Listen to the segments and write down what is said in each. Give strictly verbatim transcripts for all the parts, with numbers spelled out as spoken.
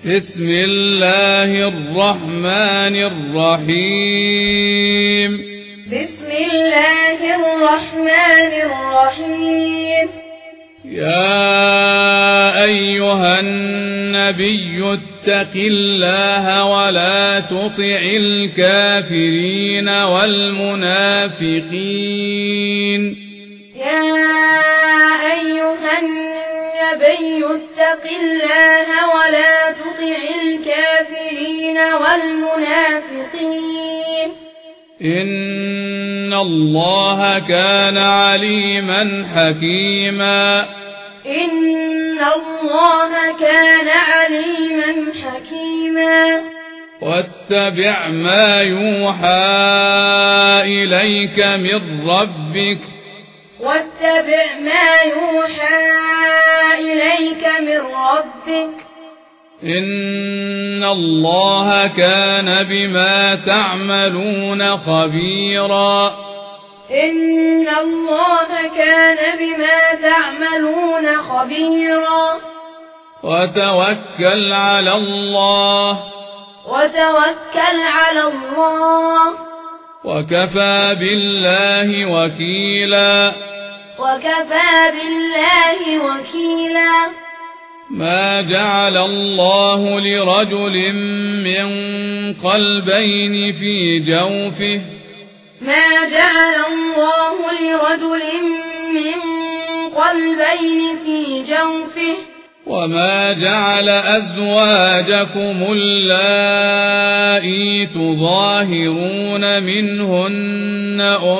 بسم الله الرحمن الرحيم بسم الله الرحمن الرحيم يا أيها النبي اتق الله ولا تطع الكافرين والمنافقين يا أيها النبي اتق الله ولا تطع الكافرين والمنافقين إن الله كان عليما حكيما إن الله كان عليما حكيما واتبع ما يوحى إليك من ربك واتبع ما يوحى إليك من ربك إن الله كان بما تعملون خبيرا إن الله كان بما تعملون خبيرا وتوكل على الله وتوكل على الله وكفى بالله وكيلا وكفى بالله وكيلا ما جعل الله لرجل من قلبين في جوفه ما جعل الله لرجل من قلبين في جوفه وما جعل أزواجكم اللائي تظاهرون منهن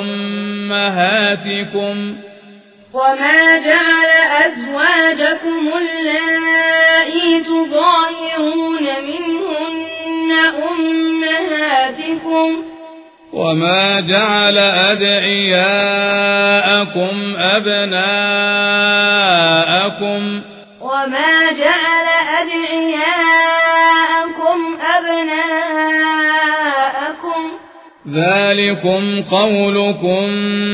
أمهاتكم وما جعل أزواجكم اللائي تظاهرون منهن أمهاتكم وما جعل أدعياءكم أبناءكم وما جعل أدعياءكم أبناءكم ذلكم قولكم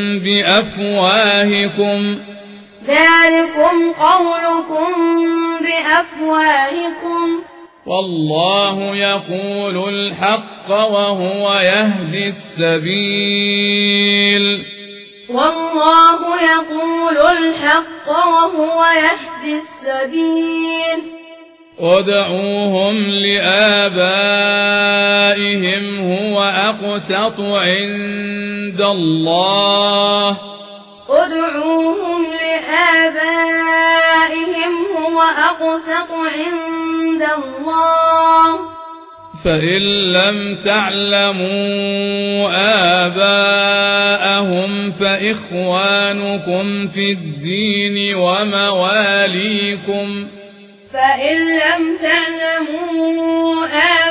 بأفواهكم ذلكم قولكم بأفواهكم والله يقول الحق وهو يهدي السبيل والله يقول الحق وهو يهدي السبيل ادعوهم لآبائهم هو أقسط عند الله ادعوهم لآبائهم هو أقسط عند الله فإن لم تعلموا آباءهم فإخوانكم في الدين ومواليكم فإن لم تعلموا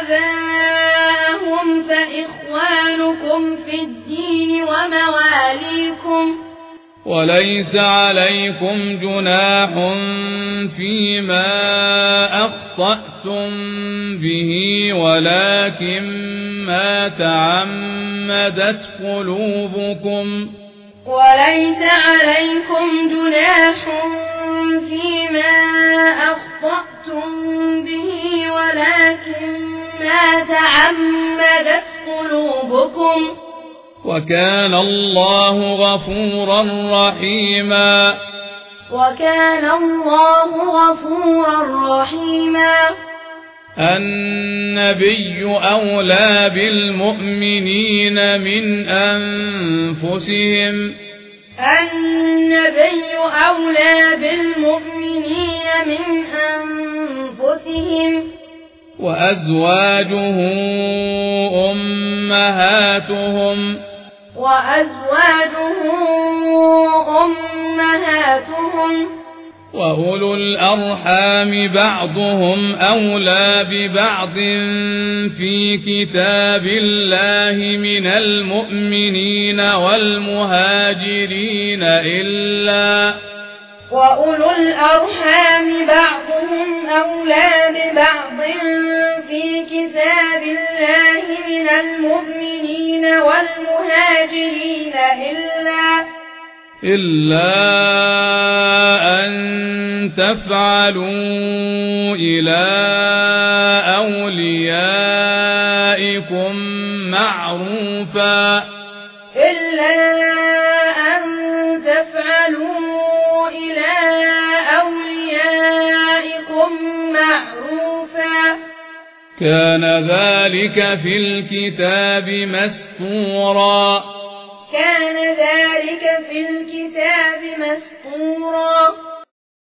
آباءهم فإخوانكم في الدين ومواليكم وليس عليكم جناح فيما أخطأتم به ولكن ما تعمدت قلوبكم وليس عليكم جناح فيما أخطأتم به ولكن ما تعمدت قلوبكم وكان الله غفورا رحيما وكان الله غفورا رحيما النبي أولى بالمؤمنين من أنفسهم النبي أولى بالمؤمنين من أنفسهم وأزواجه أمهاتهم وأزواجه أمهاتهم وأولو الأرحام بعضهم أولى ببعض في كتاب الله من المؤمنين والمهاجرين إلا وأولو الأرحام بعضهم أولى ببعض في كتاب الله من المؤمنين والمهاجرين إلا إلا أن تفعلوا إلى أوليائكم معروفا إلا أن تفعلوا إلى أوليائكم معروفا كان ذلك في الكتاب مسطورا كان ذلك في الكتاب مسطورا